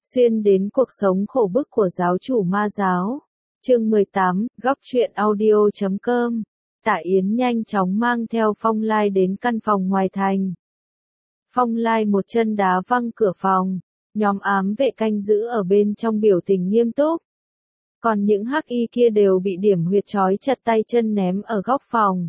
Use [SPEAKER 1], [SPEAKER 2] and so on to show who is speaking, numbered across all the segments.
[SPEAKER 1] Xuyên đến cuộc sống khổ bức của giáo chủ ma giáo. Chương 18, góc truyện audio.com. Tạ Yến nhanh chóng mang theo Phong Lai đến căn phòng ngoài thành. Phong Lai một chân đá văng cửa phòng, nhóm ám vệ canh giữ ở bên trong biểu tình nghiêm túc. Còn những hắc y kia đều bị điểm huyệt trói chặt tay chân ném ở góc phòng.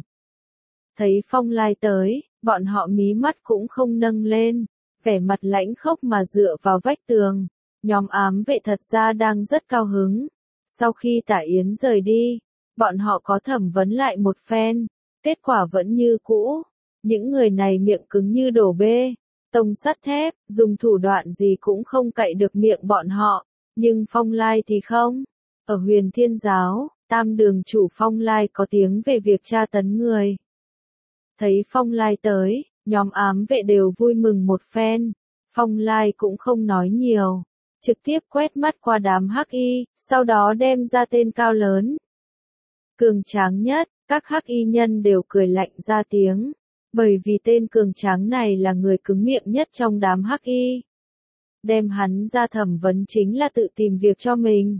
[SPEAKER 1] Thấy Phong Lai tới, bọn họ mí mắt cũng không nâng lên, vẻ mặt lãnh khốc mà dựa vào vách tường. Nhóm ám vệ thật ra đang rất cao hứng. Sau khi Tạ Yến rời đi, bọn họ có thẩm vấn lại một phen, kết quả vẫn như cũ. Những người này miệng cứng như đổ bê, tông sắt thép, dùng thủ đoạn gì cũng không cậy được miệng bọn họ. Nhưng Phong Lai thì không. Ở Huyền Thiên Giáo, Tam Đường chủ Phong Lai có tiếng về việc tra tấn người. Thấy Phong Lai tới, nhóm ám vệ đều vui mừng một phen. Phong Lai cũng không nói nhiều, trực tiếp quét mắt qua đám hắc y, sau đó đem ra tên cao lớn. Cường tráng nhất, các hắc y nhân đều cười lạnh ra tiếng, bởi vì tên cường tráng này là người cứng miệng nhất trong đám hắc y. Đem hắn ra thẩm vấn chính là tự tìm việc cho mình.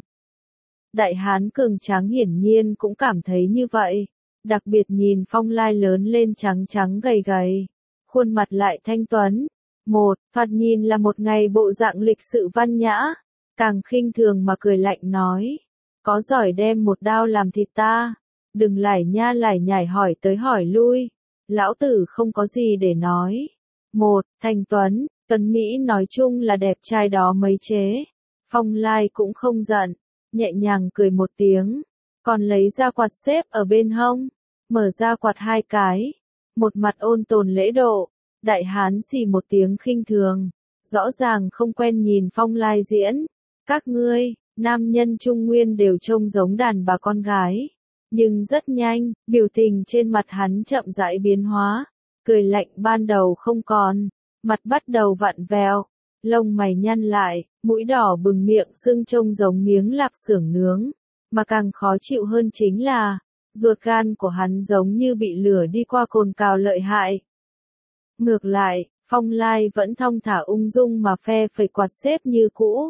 [SPEAKER 1] Đại hán cường tráng hiển nhiên cũng cảm thấy như vậy, đặc biệt nhìn Phong Lai lớn lên trắng trắng gầy gầy, khuôn mặt lại thanh tuấn. Thoạt nhìn là một ngày bộ dạng lịch sự văn nhã, càng khinh thường mà cười lạnh nói, có giỏi đem một đao làm thịt ta, đừng lải nha lải nhải hỏi tới hỏi lui, lão tử không có gì để nói. Thanh tuấn, tuấn Mỹ nói chung là đẹp trai đó mấy chế. Phong Lai cũng không giận, nhẹ nhàng cười một tiếng, còn lấy ra quạt xếp ở bên hông, mở ra quạt hai cái, một mặt ôn tồn lễ độ. Đại hán xì một tiếng khinh thường, rõ ràng không quen nhìn Phong Lai diễn. Các ngươi, nam nhân Trung Nguyên đều trông giống đàn bà con gái. Nhưng rất nhanh, biểu tình trên mặt hắn chậm rãi biến hóa, cười lạnh ban đầu không còn, mặt bắt đầu vặn vẹo, lông mày nhăn lại, mũi đỏ bừng miệng sưng trông giống miếng lạp xưởng nướng. Mà càng khó chịu hơn chính là, ruột gan của hắn giống như bị lửa đi qua cồn cào lợi hại. Ngược lại, Phong Lai vẫn thong thả ung dung mà phe phẩy quạt xếp như cũ.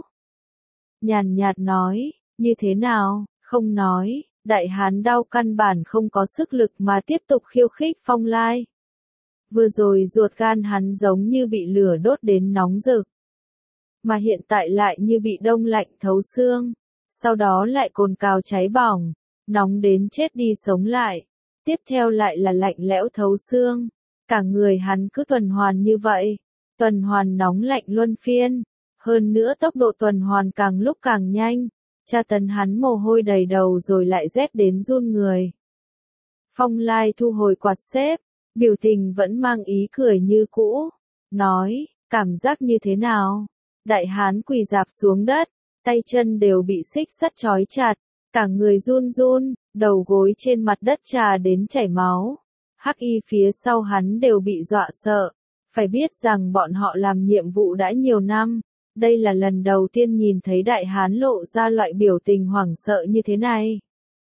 [SPEAKER 1] Nhàn nhạt nói, như thế nào, không nói, đại hán đau căn bản không có sức lực mà tiếp tục khiêu khích Phong Lai. Vừa rồi ruột gan hắn giống như bị lửa đốt đến nóng rực, mà hiện tại lại như bị đông lạnh thấu xương, sau đó lại cồn cào cháy bỏng, nóng đến chết đi sống lại, tiếp theo lại là lạnh lẽo thấu xương. Cả người hắn cứ tuần hoàn như vậy, tuần hoàn nóng lạnh luân phiên, hơn nữa tốc độ tuần hoàn càng lúc càng nhanh, tra tấn hắn mồ hôi đầy đầu rồi lại rét đến run người. Phong Lai thu hồi quạt xếp, biểu tình vẫn mang ý cười như cũ, nói, cảm giác như thế nào? Đại hán quỳ rạp xuống đất, tay chân đều bị xích sắt trói chặt, cả người run run, đầu gối trên mặt đất trà đến chảy máu. Hắc y phía sau hắn đều bị dọa sợ, phải biết rằng bọn họ làm nhiệm vụ đã nhiều năm, đây là lần đầu tiên nhìn thấy đại hán lộ ra loại biểu tình hoảng sợ như thế này.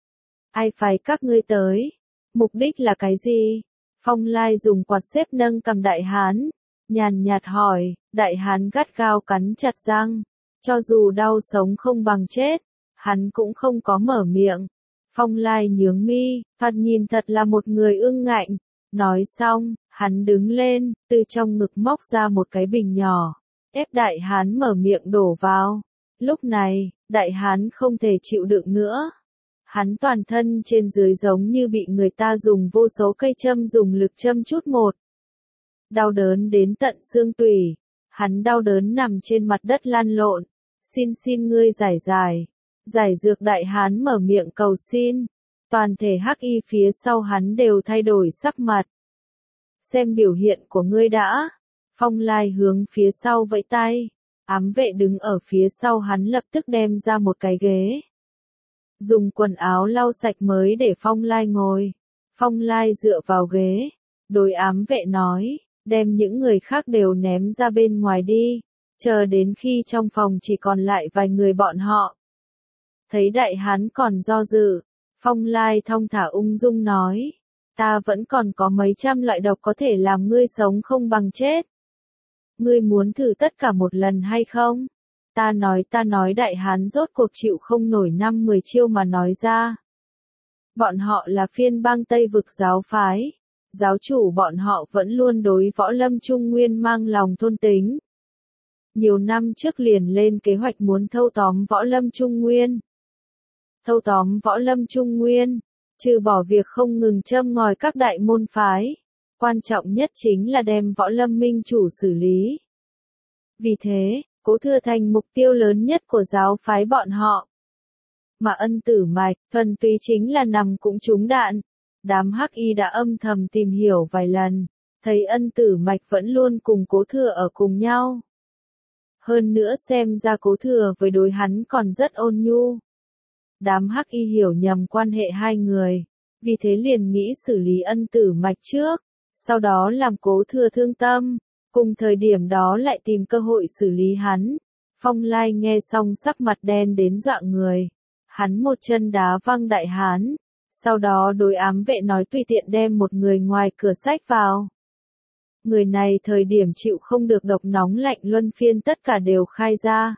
[SPEAKER 1] Ai phái các ngươi tới? Mục đích là cái gì? Phong Lai dùng quạt xếp nâng cầm đại hán, nhàn nhạt hỏi. Đại hán gắt gao cắn chặt răng, cho dù đau sống không bằng chết, hắn cũng không có mở miệng. Phong Lai nhướng mi, thoạt nhìn thật là một người ương ngạnh. Nói xong, hắn đứng lên, từ trong ngực móc ra một cái bình nhỏ, ép đại hán mở miệng đổ vào. Lúc này, đại hán không thể chịu đựng nữa. Hắn toàn thân trên dưới giống như bị người ta dùng vô số cây châm dùng lực châm chút một. Đau đớn đến tận xương tủy, hắn đau đớn nằm trên mặt đất lăn lộn. Xin ngươi giải dược đại hán mở miệng cầu xin. Toàn thể hắc y phía sau hắn đều thay đổi sắc mặt. Xem biểu hiện của ngươi đã. Phong Lai hướng phía sau vẫy tay. Ám vệ đứng ở phía sau hắn lập tức đem ra một cái ghế. Dùng quần áo lau sạch mới để Phong Lai ngồi. Phong Lai dựa vào ghế. Đối ám vệ nói, đem những người khác đều ném ra bên ngoài đi. Chờ đến khi trong phòng chỉ còn lại vài người bọn họ. Thấy đại hán còn do dự, Phong Lai thong thả ung dung nói, ta vẫn còn có mấy trăm loại độc có thể làm ngươi sống không bằng chết. Ngươi muốn thử tất cả một lần hay không? Ta nói đại hán rốt cuộc chịu không nổi 5-10 chiêu mà nói ra. Bọn họ là phiên bang Tây vực giáo phái. Giáo chủ bọn họ vẫn luôn đối Võ Lâm Trung Nguyên mang lòng thôn tính. Nhiều năm trước liền lên kế hoạch muốn thâu tóm Võ Lâm Trung Nguyên. Thâu tóm Võ Lâm Trung Nguyên, trừ bỏ việc không ngừng châm ngòi các đại môn phái, quan trọng nhất chính là đem Võ Lâm minh chủ xử lý. Vì thế, Cố Thừa thành mục tiêu lớn nhất của giáo phái bọn họ. Mà Ân Tử Mạch, thuần túy chính là nằm cũng trúng đạn. Đám hắc y đã âm thầm tìm hiểu vài lần, thấy Ân Tử Mạch vẫn luôn cùng Cố Thừa ở cùng nhau. Hơn nữa xem ra Cố Thừa với đối hắn còn rất ôn nhu. Đám hắc y hiểu nhầm quan hệ hai người, vì thế liền nghĩ xử lý Ân Tử Mạch trước, sau đó làm Cố Thừa thương tâm, cùng thời điểm đó lại tìm cơ hội xử lý hắn. Phong Lai nghe xong sắc mặt đen đến dọa người, hắn một chân đá văng đại hán, sau đó đối ám vệ nói tùy tiện đem một người ngoài cửa xách vào. Người này thời điểm chịu không được độc nóng lạnh luân phiên tất cả đều khai ra.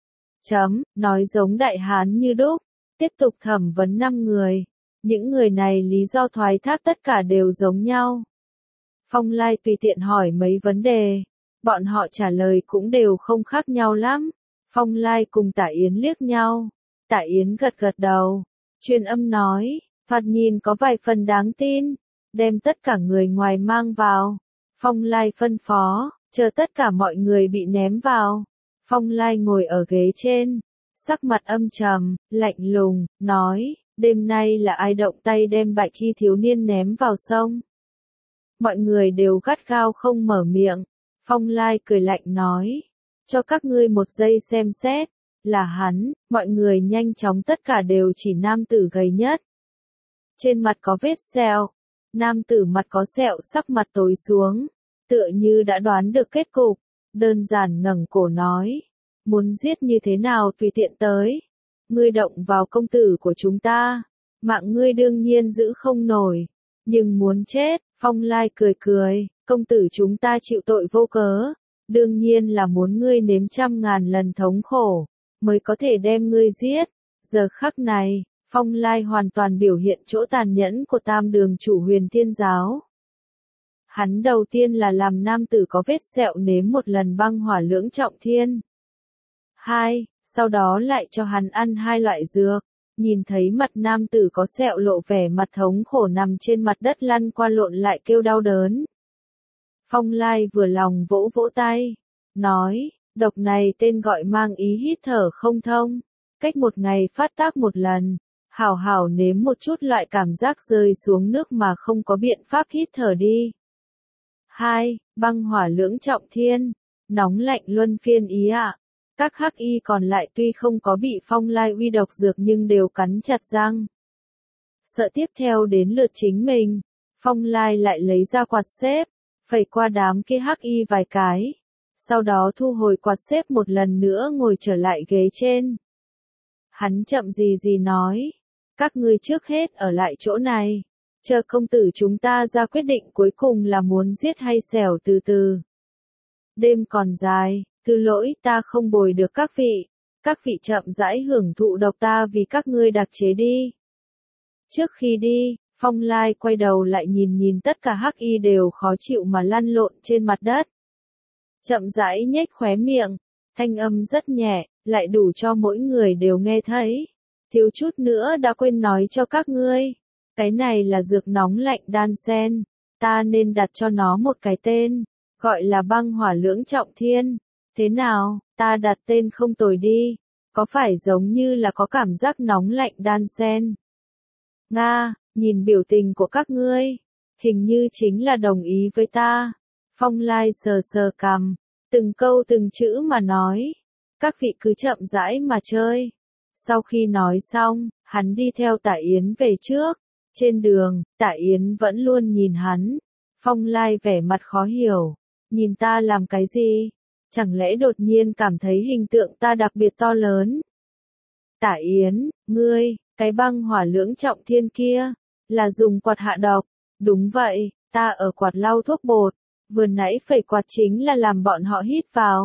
[SPEAKER 1] Nói giống đại hán như đúc, tiếp tục thẩm vấn 5 người. Những người này lý do thoái thác tất cả đều giống nhau. Phong Lai tùy tiện hỏi mấy vấn đề, bọn họ trả lời cũng đều không khác nhau lắm. Phong Lai cùng Tả Yến liếc nhau, Tả Yến gật gật đầu, truyền âm nói, thoạt nhìn có vài phần đáng tin, đem tất cả người ngoài mang vào. Phong Lai phân phó, chờ tất cả mọi người bị ném vào. Phong Lai ngồi ở ghế trên, sắc mặt âm trầm, lạnh lùng, nói, đêm nay là ai động tay đem Bạch Y thiếu niên ném vào sông? Mọi người đều gắt gao không mở miệng. Phong Lai cười lạnh nói, cho các ngươi một giây xem xét, là hắn. Mọi người nhanh chóng tất cả đều chỉ nam tử gầy nhất. Trên mặt có vết sẹo, nam tử mặt có sẹo sắc mặt tối xuống, tựa như đã đoán được kết cục, đơn giản ngẩng cổ nói, muốn giết như thế nào tùy tiện tới, ngươi động vào công tử của chúng ta, mạng ngươi đương nhiên giữ không nổi, nhưng muốn chết. Phong Lai cười cười, công tử chúng ta chịu tội vô cớ, đương nhiên là muốn ngươi nếm 100.000 lần thống khổ, mới có thể đem ngươi giết. Giờ khắc này, Phong Lai hoàn toàn biểu hiện chỗ tàn nhẫn của Tam Đường chủ Huyền Thiên Giáo. Hắn đầu tiên là làm nam tử có vết sẹo nếm một lần băng hỏa lưỡng trọng thiên. Sau đó lại cho hắn ăn 2 loại dược. Nhìn thấy mặt nam tử có sẹo lộ vẻ mặt thống khổ nằm trên mặt đất lăn qua lộn lại kêu đau đớn. Phong Lai vừa lòng vỗ vỗ tay, nói, độc này tên gọi mang ý hít thở không thông, cách 1 ngày phát tác 1 lần, hảo hảo nếm một chút loại cảm giác rơi xuống nước mà không có biện pháp hít thở đi. 2. Băng hỏa lưỡng trọng thiên, nóng lạnh luân phiên ý ạ. Các hắc y còn lại tuy không có bị Phong Lai uy độc dược nhưng đều cắn chặt răng. Sợ tiếp theo đến lượt chính mình, Phong Lai lại lấy ra quạt xếp, phẩy qua đám kia hắc y vài cái. Sau đó thu hồi quạt xếp một lần nữa ngồi trở lại ghế trên. Hắn chậm gì nói, các ngươi trước hết ở lại chỗ này, chờ công tử chúng ta ra quyết định cuối cùng là muốn giết hay xẻo từ từ. Đêm còn dài. Thứ lỗi ta không bồi được các vị chậm rãi hưởng thụ độc ta vì các ngươi đặc chế đi. Trước khi đi, Phong Lai quay đầu lại nhìn tất cả hắc y đều khó chịu mà lăn lộn trên mặt đất. Chậm rãi nhếch khóe miệng, thanh âm rất nhẹ, lại đủ cho mỗi người đều nghe thấy. Thiếu chút nữa đã quên nói cho các ngươi, cái này là dược nóng lạnh đan sen, ta nên đặt cho nó một cái tên, gọi là băng hỏa lưỡng trọng thiên. Thế nào, ta đặt tên không tồi đi, có phải giống như là có cảm giác nóng lạnh đan sen? Nga, nhìn biểu tình của các ngươi, hình như chính là đồng ý với ta. Phong Lai sờ sờ cằm, từng câu từng chữ mà nói, các vị cứ chậm rãi mà chơi. Sau khi nói xong, hắn đi theo Tả Yến về trước, trên đường, Tả Yến vẫn luôn nhìn hắn. Phong Lai vẻ mặt khó hiểu, nhìn ta làm cái gì? Chẳng lẽ đột nhiên cảm thấy hình tượng ta đặc biệt to lớn? Tả Yến, ngươi, cái băng hỏa lưỡng trọng thiên kia, là dùng quạt hạ độc. Đúng vậy, ta ở quạt lau thuốc bột, vừa nãy phẩy quạt chính là làm bọn họ hít vào.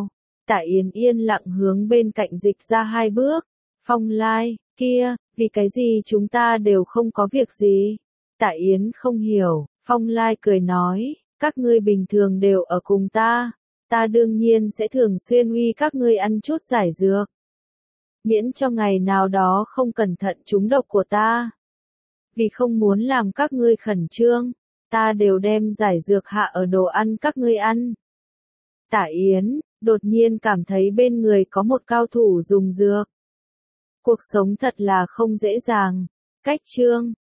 [SPEAKER 1] Tạ Yến yên lặng hướng bên cạnh dịch ra 2 bước. Phong Lai, kia, vì cái gì chúng ta đều không có việc gì? Tạ Yến không hiểu, Phong Lai cười nói, các ngươi bình thường đều ở cùng ta đương nhiên sẽ thường xuyên uy các ngươi ăn chút giải dược. Miễn cho ngày nào đó không cẩn thận trúng độc của ta. Vì không muốn làm các ngươi khẩn trương, ta đều đem giải dược hạ ở đồ ăn các ngươi ăn. Tạ Yến, đột nhiên cảm thấy bên người có một cao thủ dùng dược. Cuộc sống thật là không dễ dàng. Cách chương